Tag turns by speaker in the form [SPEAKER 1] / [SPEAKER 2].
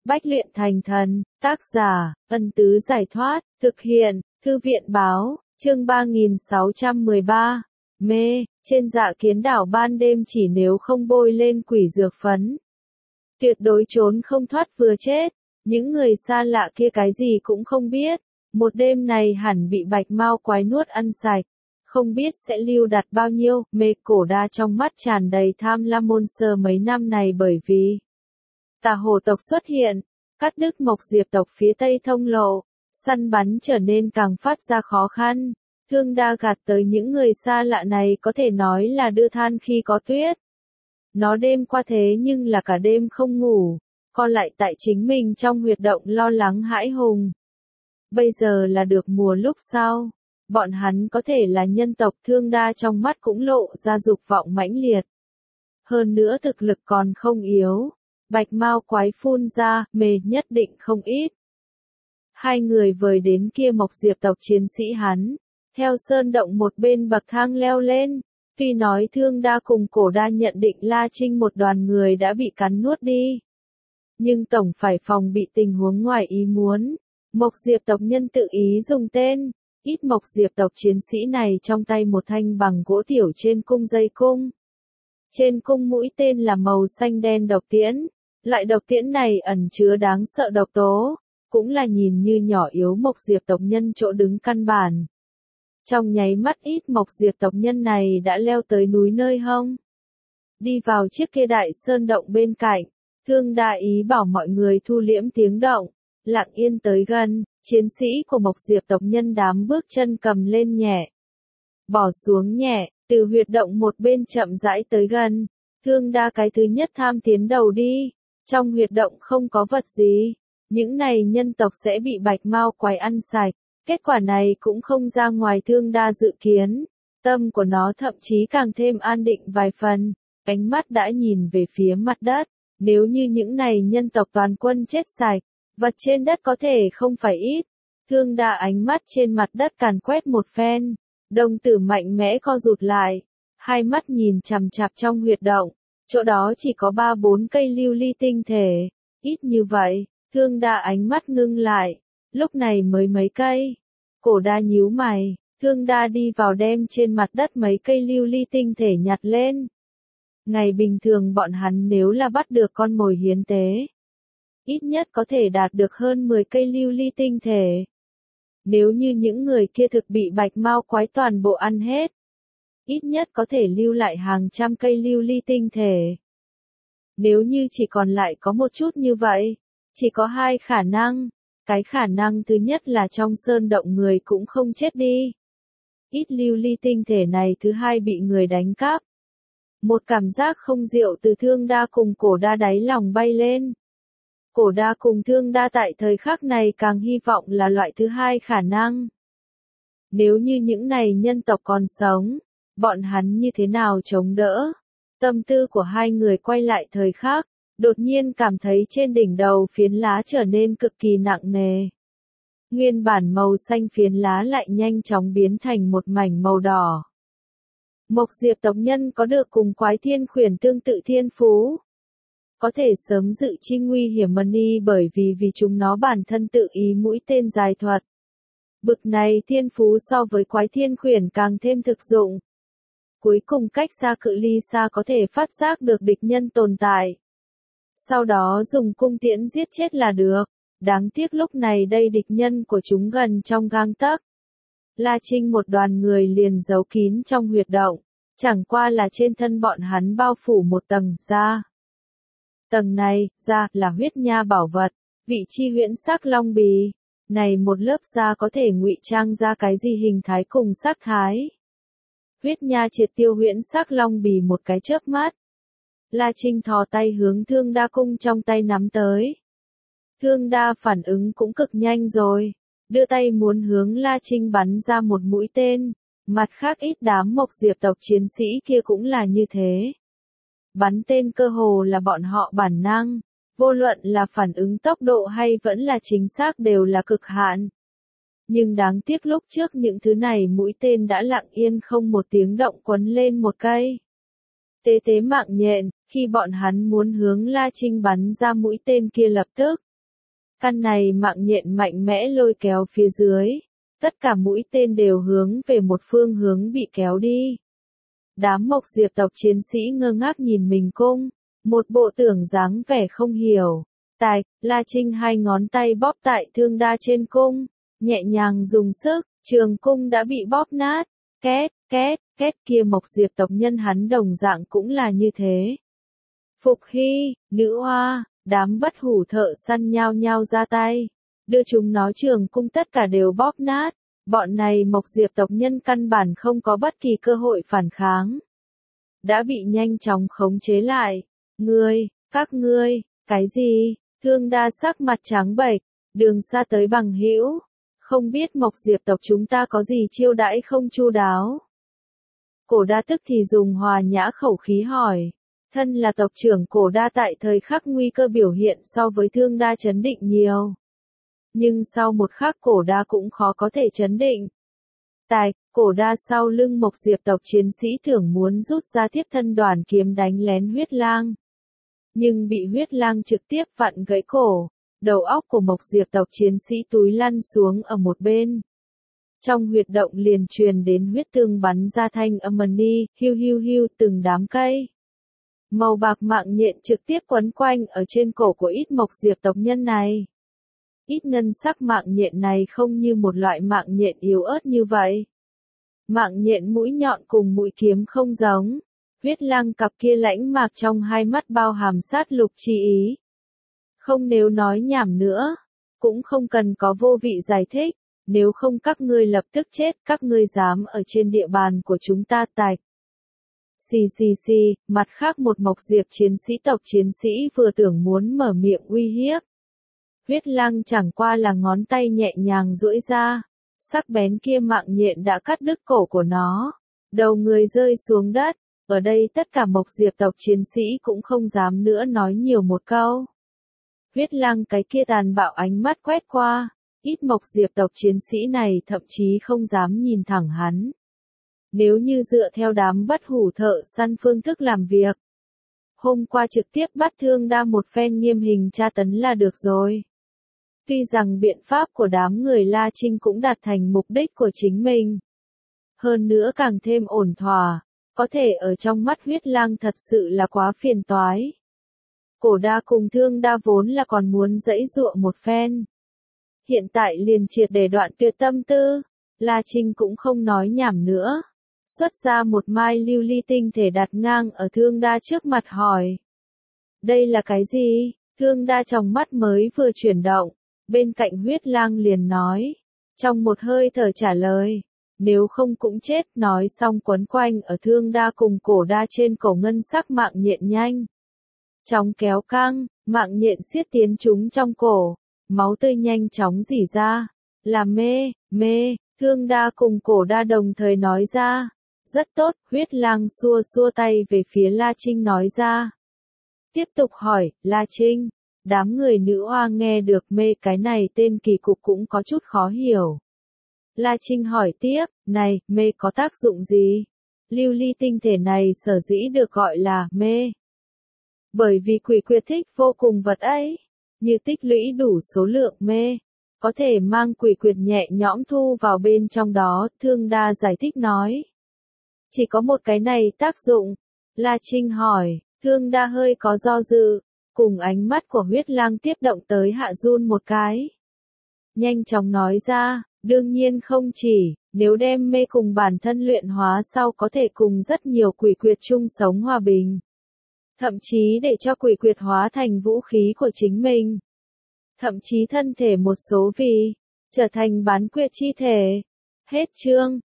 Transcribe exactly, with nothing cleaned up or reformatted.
[SPEAKER 1] Bách luyện thành thần, tác giả, Ân Tứ Giải Thoát, thực hiện, Thư viện Báo, chương ba nghìn sáu trăm mười ba. Mê, trên Dạ Kiến đảo ban đêm chỉ nếu không bôi lên quỷ dược phấn. Tuyệt đối trốn không thoát vừa chết, những người xa lạ kia cái gì cũng không biết, một đêm này hẳn bị bạch mao quái nuốt ăn sạch. Không biết sẽ lưu đặt bao nhiêu, mê cổ đa trong mắt tràn đầy tham lam môn sơ mấy năm này bởi vì Tà hồ tộc xuất hiện, cắt đứt Mộc Diệp tộc phía tây thông lộ, săn bắn trở nên càng phát ra khó khăn. Thương đa gạt tới những người xa lạ này có thể nói là đưa than khi có tuyết. Nó đêm qua thế nhưng là cả đêm không ngủ, co lại tại chính mình trong huyệt động lo lắng hãi hùng. Bây giờ là được mùa lúc sau, bọn hắn có thể là nhân tộc. Thương đa trong mắt cũng lộ ra dục vọng mãnh liệt. Hơn nữa thực lực còn không yếu. Bạch mao quái phun ra, mê nhất định không ít. Hai người vời đến kia Mộc Diệp tộc chiến sĩ hắn, theo sơn động một bên bậc thang leo lên. Tuy nói Thương đa cùng Cổ đa nhận định La Trinh một đoàn người đã bị cắn nuốt đi, nhưng tổng phải phòng bị tình huống ngoài ý muốn. Mộc Diệp tộc nhân tự ý dùng tên, ít Mộc Diệp tộc chiến sĩ này trong tay một thanh bằng gỗ tiểu trên cung dây cung. Trên cung mũi tên là màu xanh đen độc tiễn. Loại độc tiễn này ẩn chứa đáng sợ độc tố, cũng là nhìn như nhỏ yếu Mộc Diệp tộc nhân chỗ đứng căn bản. Trong nháy mắt ít Mộc Diệp tộc nhân này đã leo tới núi nơi hông. Đi vào chiếc kia đại sơn động bên cạnh, Thương đa ý bảo mọi người thu liễm tiếng động, lặng yên tới gần. Chiến sĩ của Mộc Diệp tộc nhân đám bước chân cầm lên nhẹ, bỏ xuống nhẹ, từ huyệt động một bên chậm rãi tới gần. Thương đa cái thứ nhất tham tiến đầu đi. Trong huyệt động không có vật gì, những này nhân tộc sẽ bị bạch mao quái ăn sạch. Kết quả này cũng không ra ngoài Thương đa dự kiến, tâm của nó thậm chí càng thêm an định vài phần, ánh mắt đã nhìn về phía mặt đất. Nếu như những này nhân tộc toàn quân chết sạch, vật trên đất có thể không phải ít. Thương đa ánh mắt trên mặt đất càn quét một phen, đồng tử mạnh mẽ co rụt lại, hai mắt nhìn chằm chằm trong huyệt động. Chỗ đó chỉ có ba bốn cây lưu ly tinh thể, ít như vậy. Thương đa ánh mắt ngưng lại, lúc này mới mấy cây. Cổ đa nhíu mày, Thương đa đi vào đem trên mặt đất mấy cây lưu ly tinh thể nhặt lên. Ngày bình thường bọn hắn nếu là bắt được con mồi hiến tế, ít nhất có thể đạt được hơn mười cây lưu ly tinh thể. Nếu như những người kia thực bị bạch mao quái toàn bộ ăn hết, ít nhất có thể lưu lại hàng trăm cây lưu ly tinh thể. Nếu như chỉ còn lại có một chút như vậy, chỉ có hai khả năng. Cái khả năng thứ nhất là trong sơn động người cũng không chết đi. Ít lưu ly tinh thể này thứ hai bị người đánh cắp. Một cảm giác không diệu từ Thương đa cùng Cổ đa đáy lòng bay lên. Cổ đa cùng Thương đa tại thời khắc này càng hy vọng là loại thứ hai khả năng. Nếu như những này nhân tộc còn sống, bọn hắn như thế nào chống đỡ? Tâm tư của hai người quay lại thời khắc, đột nhiên cảm thấy trên đỉnh đầu phiến lá trở nên cực kỳ nặng nề. Nguyên bản màu xanh phiến lá lại nhanh chóng biến thành một mảnh màu đỏ. Mộc Diệp tộc nhân có được cùng quái thiên khuyển tương tự thiên phú, có thể sớm dự chi nguy hiểm money bởi vì vì chúng nó bản thân tự ý mũi tên dài thuật. Bực này thiên phú so với quái thiên khuyển càng thêm thực dụng. Cuối cùng cách xa cự ly xa có thể phát giác được địch nhân tồn tại. Sau đó dùng cung tiễn giết chết là được. Đáng tiếc lúc này đây địch nhân của chúng gần trong gang tấc. La Trinh một đoàn người liền giấu kín trong huyệt động. Chẳng qua là trên thân bọn hắn bao phủ một tầng da. Tầng này, da, là huyết nha bảo vật, vị chi huyễn sắc long bì. Này một lớp da có thể ngụy trang ra cái gì hình thái cùng sắc thái. Huyết nha triệt tiêu huyễn sắc long bì một cái chớp mắt. La Trinh thò tay hướng Thương đa cung trong tay nắm tới. Thương đa phản ứng cũng cực nhanh rồi, đưa tay muốn hướng La Trinh bắn ra một mũi tên. Mặt khác ít đám Mộc Diệp tộc chiến sĩ kia cũng là như thế. Bắn tên cơ hồ là bọn họ bản năng, vô luận là phản ứng tốc độ hay vẫn là chính xác đều là cực hạn. Nhưng đáng tiếc lúc trước những thứ này mũi tên đã lặng yên không một tiếng động quấn lên một cây. Tế tế mạng nhện, khi bọn hắn muốn hướng La Trinh bắn ra mũi tên kia lập tức, Căn này mạng nhện mạnh mẽ lôi kéo phía dưới. Tất cả mũi tên đều hướng về một phương hướng bị kéo đi. Đám Mộc Diệp tộc chiến sĩ ngơ ngác nhìn mình cung. Một bộ tưởng dáng vẻ không hiểu. Tài, La Trinh hai ngón tay bóp tại thương đa trên cung. Nhẹ nhàng dùng sức, trường cung đã bị bóp nát. Két, két, két kia Mộc Diệp tộc nhân hắn đồng dạng cũng là như thế. Phục Hy, nữ hoa, đám bất hủ thợ săn nhao nhao ra tay. Đưa chúng nó trường cung tất cả đều bóp nát. Bọn này Mộc Diệp tộc nhân căn bản không có bất kỳ cơ hội phản kháng. Đã bị nhanh chóng khống chế lại. Ngươi, các ngươi, cái gì? Thương đa sắc mặt trắng bệch, đường xa tới bằng hữu. Không biết Mộc Diệp tộc chúng ta có gì chiêu đãi không chu đáo. Cổ đa tức thì dùng hòa nhã khẩu khí hỏi. Thân là tộc trưởng cổ đa tại thời khắc nguy cơ biểu hiện so với thương đa chấn định nhiều. Nhưng sau một khắc cổ đa cũng khó có thể chấn định. Tài, cổ đa sau lưng Mộc Diệp tộc chiến sĩ tưởng muốn rút ra tiếp thân đoàn kiếm đánh lén huyết lang. Nhưng bị huyết lang trực tiếp vặn gãy cổ, đầu óc của Mộc Diệp tộc chiến sĩ túi lăn xuống ở một bên. Trong huyệt động liền truyền đến huyết tương bắn ra thanh âm ni, hiu hiu hiu từng đám cây. Màu bạc mạng nhện trực tiếp quấn quanh ở trên cổ của ít Mộc Diệp tộc nhân này. Ít ngân sắc mạng nhện này không như một loại mạng nhện yếu ớt như vậy. Mạng nhện mũi nhọn cùng mũi kiếm không giống. Huyết lang cặp kia lãnh mạc trong hai mắt bao hàm sát lục chi ý. Không nếu nói nhảm nữa, cũng không cần có vô vị giải thích, nếu không các ngươi lập tức chết, các ngươi dám ở trên địa bàn của chúng ta tạch. Xì xì xì, mặt khác một Mộc Diệp chiến sĩ tộc chiến sĩ vừa tưởng muốn mở miệng uy hiếp. Huyết lang chẳng qua là ngón tay nhẹ nhàng duỗi ra, sắc bén kia mạng nhện đã cắt đứt cổ của nó, đầu người rơi xuống đất, ở đây tất cả Mộc Diệp tộc chiến sĩ cũng không dám nữa nói nhiều một câu. Huyết lang cái kia tàn bạo ánh mắt quét qua, ít Mộc Diệp tộc chiến sĩ này thậm chí không dám nhìn thẳng hắn. Nếu như dựa theo đám bất hủ thợ săn phương thức làm việc, hôm qua trực tiếp bắt thương đa một phen nghiêm hình tra tấn là được rồi. Tuy rằng biện pháp của đám người La Trinh cũng đạt thành mục đích của chính mình. Hơn nữa càng thêm ổn thỏa, có thể ở trong mắt huyết lang thật sự là quá phiền toái. Cổ đa cùng thương đa vốn là còn muốn dãy dụa một phen. Hiện tại liền triệt để đoạn tuyệt tâm tư, La Trinh cũng không nói nhảm nữa. Xuất ra một mai lưu ly tinh thể đặt ngang ở thương đa trước mặt hỏi. Đây là cái gì? Thương đa trong mắt mới vừa chuyển động, bên cạnh huyết lang liền nói. Trong một hơi thở trả lời. Nếu không cũng chết, nói xong quấn quanh ở thương đa cùng cổ đa trên cổ ngân sắc mạng nhện nhanh. Chóng kéo căng, mạng nhện siết tiến chúng trong cổ, máu tươi nhanh chóng rỉ ra. Là mê, mê, thương đa cùng cổ đa đồng thời nói ra. Rất tốt, huyết lang xua xua tay về phía La Trinh nói ra. Tiếp tục hỏi, La Trinh, đám người nữ hoa nghe được mê cái này tên kỳ cục cũng có chút khó hiểu. La Trinh hỏi tiếp, này, mê có tác dụng gì? Lưu ly tinh thể này sở dĩ được gọi là mê. Bởi vì quỷ quyệt thích vô cùng vật ấy, như tích lũy đủ số lượng mê, có thể mang quỷ quyệt nhẹ nhõm thu vào bên trong đó, thương đa giải thích nói. Chỉ có một cái này tác dụng. La Trinh hỏi, thương đa hơi có do dự, cùng ánh mắt của huyết lang tiếp động tới hạ run một cái. Nhanh chóng nói ra, đương nhiên không chỉ, nếu đem mê cùng bản thân luyện hóa sau có thể cùng rất nhiều quỷ quyệt chung sống hòa bình. Thậm chí để cho quỷ quyệt hóa thành vũ khí của chính mình. Thậm chí thân thể một số vì, trở thành bán quyệt chi thể. Hết chương.